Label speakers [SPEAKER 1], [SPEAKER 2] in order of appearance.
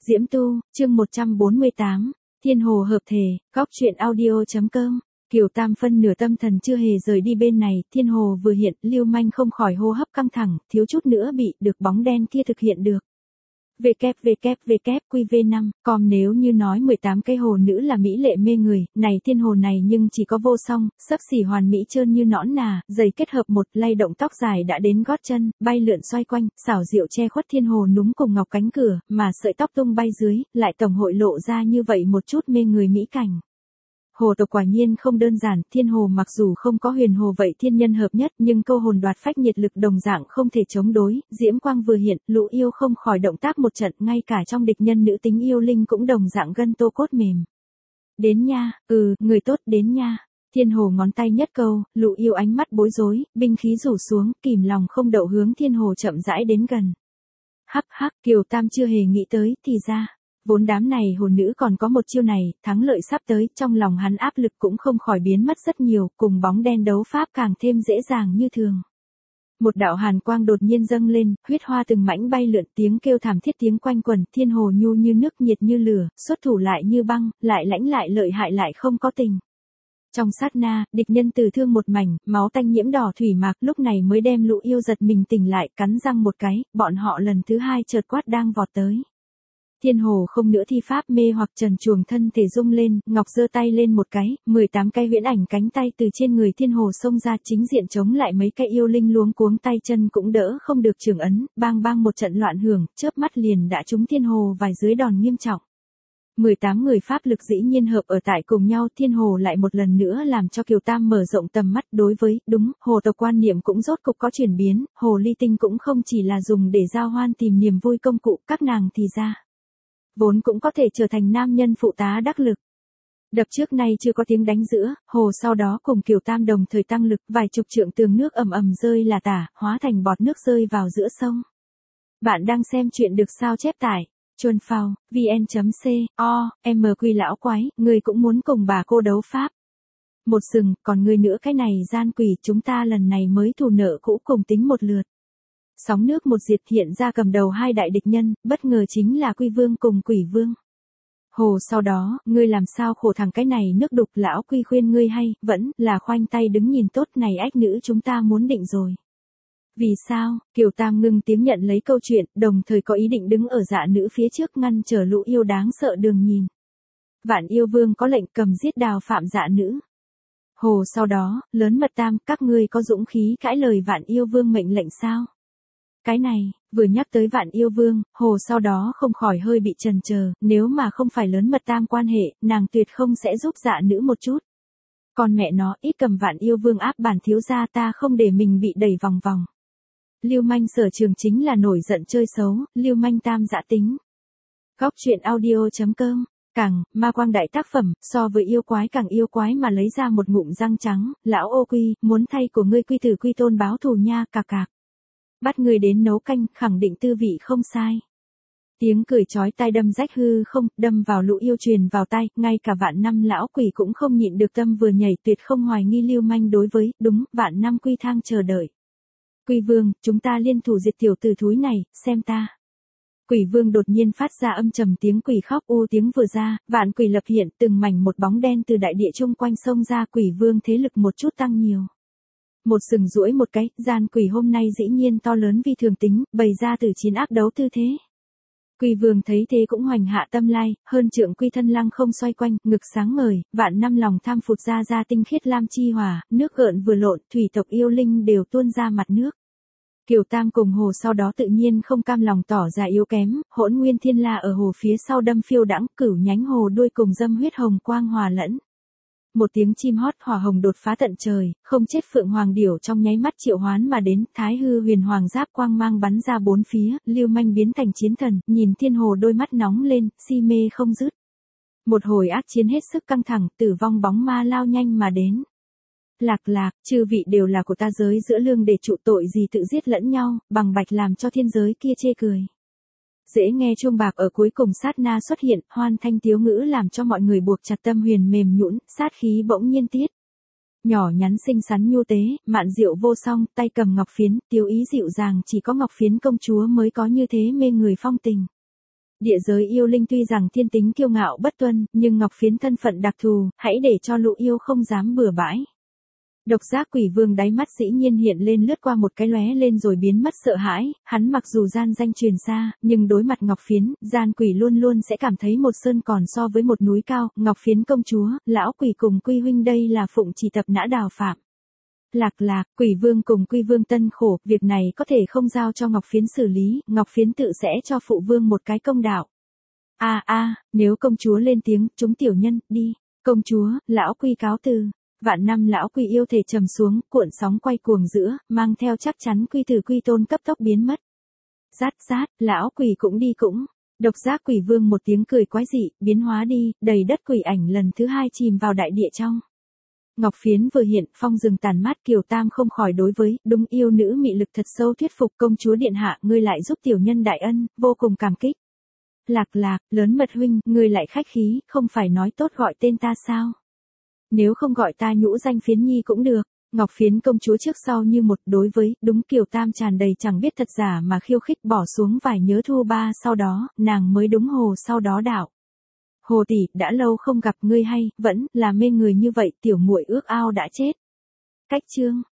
[SPEAKER 1] Diễm Tu, chương 148, Thiên Hồ hợp thể, góc truyện audio.com. Kiều Tam phân nửa tâm thần chưa hề rời đi bên này, Thiên Hồ vừa hiện, Lưu Manh không khỏi hô hấp căng thẳng, thiếu chút nữa bị được bóng đen kia thực hiện được. www.qv5, com nếu như nói 18 cây hồ nữ là mỹ lệ mê người, này Thiên Hồ này nhưng chỉ có vô song, xấp xỉ hoàn mỹ trơn như nõn nà, giày kết hợp một lay động tóc dài đã đến gót chân, bay lượn xoay quanh, xảo diệu che khuất Thiên Hồ núm cùng ngọc cánh cửa, mà sợi tóc tung bay dưới, lại tổng hội lộ ra như vậy một chút mê người mỹ cảnh. Hồ tộc quả nhiên không đơn giản, Thiên Hồ mặc dù không có huyền hồ vậy thiên nhân hợp nhất, nhưng câu hồn đoạt phách nhiệt lực đồng dạng không thể chống đối, diễm quang vừa hiện, lũ yêu không khỏi động tác một trận, ngay cả trong địch nhân nữ tính yêu linh cũng đồng dạng gân tô cốt mềm. Đến nha, người tốt đến nha. Thiên Hồ ngón tay nhất câu, lũ yêu ánh mắt bối rối, binh khí rủ xuống, kìm lòng không đậu hướng Thiên Hồ chậm rãi đến gần. Hắc hắc, Kiều Tam chưa hề nghĩ tới, thì ra. Vốn đám này hồ nữ còn có một chiêu này, thắng lợi sắp tới, trong lòng hắn áp lực cũng không khỏi biến mất rất nhiều, cùng bóng đen đấu pháp càng thêm dễ dàng như thường. Một đạo hàn quang đột nhiên dâng lên, huyết hoa từng mảnh bay lượn, tiếng kêu thảm thiết tiếng quanh quẩn, Thiên Hồ nhu như nước, nhiệt như lửa, xuất thủ lại như băng, lại lãnh lại lợi hại lại không có tình. Trong sát na, địch nhân tử thương một mảnh, máu tanh nhiễm đỏ thủy mạc, lúc này mới đem lũ yêu giật mình tỉnh lại, cắn răng một cái, bọn họ lần thứ hai chợt quát đang vọt tới. Thiên Hồ không nữa thi pháp mê hoặc trần truồng thân thể rung lên, ngọc giơ tay lên một cái, 18 cái huyễn ảnh cánh tay từ trên người Thiên Hồ xông ra chính diện chống lại mấy cái yêu linh luống cuống tay chân cũng đỡ không được trường ấn, bang bang một trận loạn hưởng, chớp mắt liền đã trúng Thiên Hồ vài dưới đòn nghiêm trọng. 18 người pháp lực dĩ nhiên hợp ở tại cùng nhau, Thiên Hồ lại một lần nữa làm cho Kiều Tam mở rộng tầm mắt đối với, hồ tộc quan niệm cũng rốt cục có chuyển biến, hồ ly tinh cũng không chỉ là dùng để giao hoan tìm niềm vui công cụ, các nàng thì ra. Vốn cũng có thể trở thành nam nhân phụ tá đắc lực. Đập trước nay chưa có tiếng đánh giữa, hồ sau đó cùng Kiều Tam đồng thời tăng lực, vài chục trượng tường nước ầm ầm rơi là tả, hóa thành bọt nước rơi vào giữa sông. Bạn đang xem chuyện được sao chép tải. Chuân phao, vn.co, lão quái, người cũng muốn cùng bà cô đấu pháp. Một sừng, còn người nữa cái này gian quỷ, chúng ta lần này mới thù nợ cũ cùng tính một lượt. Sóng nước một diệt hiện ra cầm đầu hai đại địch nhân, bất ngờ chính là Quy Vương cùng Quỷ Vương. Hồ sau đó, ngươi làm sao khổ thằng cái này nước đục, lão Quy khuyên ngươi hay, vẫn là khoanh tay đứng nhìn tốt, này ách nữ chúng ta muốn định rồi. Vì sao? Kiều Tam ngưng tiếng nhận lấy câu chuyện, đồng thời có ý định đứng ở dạ nữ phía trước ngăn trở lũ yêu đáng sợ đường nhìn. Vạn Yêu Vương có lệnh cầm giết đào phạm dạ nữ. Hồ sau đó, lớn mật Tam, các ngươi có dũng khí cãi lời Vạn Yêu Vương mệnh lệnh sao? Cái này, vừa nhắc tới Vạn Yêu Vương, Hồ sau đó không khỏi hơi bị chần chờ, nếu mà không phải lớn mật Tam quan hệ, nàng tuyệt không sẽ giúp dạ nữ một chút. Còn mẹ nó, ít cầm Vạn Yêu Vương áp bản thiếu gia, ta không để mình bị đẩy vòng vòng. Lưu Manh sở trường chính là nổi giận chơi xấu, Lưu Manh Tam dã tính. Góc truyện audio.com. Càng, ma quang đại tác phẩm, so với yêu quái càng yêu quái mà lấy ra một ngụm răng trắng, lão ô Quy, muốn thay của ngươi Quy tử Quy tôn báo thù nha, cạc cạc. Bắt ngươi đến nấu canh, khẳng định tư vị không sai. Tiếng cười chói tai đâm rách hư không, đâm vào lũ yêu truyền vào tai, ngay cả Vạn Năm lão quỷ cũng không nhịn được tâm vừa nhảy, tuyệt không hoài nghi Lưu Manh đối với, Vạn Năm Quy thang chờ đợi. Quy Vương, chúng ta liên thủ diệt tiểu tử thúi này, xem ta. Quỷ Vương đột nhiên phát ra âm trầm tiếng quỷ khóc, tiếng vừa ra, vạn quỷ lập hiện, từng mảnh một bóng đen từ đại địa chung quanh sông ra, Quỷ Vương thế lực một chút tăng nhiều. Một sừng duỗi một cái, gian quỷ hôm nay dĩ nhiên to lớn vi thường tính, bày ra từ chiến ác đấu tư thế. Quỷ Vương thấy thế cũng hoành hạ tâm lai, hơn trượng quy thân lăng không xoay quanh, ngực sáng ngời, vạn năm lòng tham phụt ra tinh khiết lam chi hỏa, nước gợn vừa lộn, thủy tộc yêu linh đều tuôn ra mặt nước. Kiều Tam cùng Hồ sau đó tự nhiên không cam lòng tỏ ra yếu kém, Hỗn Nguyên Thiên La ở hồ phía sau đâm phiêu đãng, cửu nhánh hồ đuôi cùng dâm huyết hồng quang hòa lẫn. Một tiếng chim hót hỏa hồng đột phá tận trời, không chết phượng hoàng điểu trong nháy mắt triệu hoán mà đến, Thái Hư Huyền Hoàng giáp quang mang bắn ra bốn phía, Lưu Manh biến thành chiến thần, nhìn Thiên Hồ đôi mắt nóng lên, si mê không dứt. Một hồi ác chiến hết sức căng thẳng, tử vong bóng ma lao nhanh mà đến. Lạc, chư vị đều là của ta giới giữa lương để trụ tội gì tự giết lẫn nhau, bằng bạch làm cho thiên giới kia chê cười. Dễ nghe chuông bạc ở cuối cùng sát na xuất hiện, hoan thanh tiếu ngữ làm cho mọi người buộc chặt tâm huyền mềm nhũn, sát khí bỗng nhiên tiết. Nhỏ nhắn xinh xắn nhu tế, mạn diệu vô song, tay cầm ngọc phiến, tiêu ý dịu dàng, chỉ có ngọc phiến công chúa mới có như thế mê người phong tình. Địa giới yêu linh tuy rằng thiên tính kiêu ngạo bất tuân, nhưng Ngọc Phiến thân phận đặc thù, hãy để cho lũ yêu không dám bừa bãi. Độc giác quỷ vương đáy mắt dĩ nhiên hiện lên lướt qua một cái lóe lên rồi biến mất sợ hãi, hắn mặc dù gian danh truyền xa, nhưng đối mặt Ngọc Phiến, gian quỷ luôn luôn sẽ cảm thấy một sơn còn so với một núi cao, Ngọc Phiến công chúa, lão quỷ cùng Quy huynh đây là phụng chỉ tập nã đào phạm. Lạc, quỷ vương cùng Quy vương tân khổ, việc này có thể không giao cho Ngọc Phiến xử lý, Ngọc Phiến tự sẽ cho phụ vương một cái công đạo. Nếu công chúa lên tiếng, chúng tiểu nhân, đi. Công chúa, lão Quy cáo từ. Vạn năm lão Quy yêu thể trầm xuống, cuộn sóng quay cuồng giữa, mang theo chắc chắn Quy Tử Quy Tôn cấp tốc biến mất. Rát, lão Quỷ cũng đi cũng. Độc giác quỷ vương một tiếng cười quái dị, biến hóa đi, đầy đất quỷ ảnh lần thứ hai chìm vào đại địa trong. Ngọc Phiến vừa hiện, phong rừng tàn mát Kiều Tam không khỏi đối với, đúng yêu nữ mị lực thật sâu thuyết phục công chúa điện hạ, ngươi lại giúp tiểu nhân đại ân, vô cùng cảm kích. Lạc, lớn mật huynh, ngươi lại khách khí, không phải nói tốt gọi tên ta sao? Nếu không gọi ta nhũ danh Phiến nhi cũng được. Ngọc Phiến công chúa trước sau như một đối với, đúng Kiều Tam tràn đầy chẳng biết thật giả mà khiêu khích bỏ xuống vài nhớ thu ba sau đó, nàng mới đúng hồ sau đó đạo. Hồ tỷ, đã lâu không gặp ngươi hay, vẫn là mê người như vậy tiểu muội ước ao đã chết. Cách chương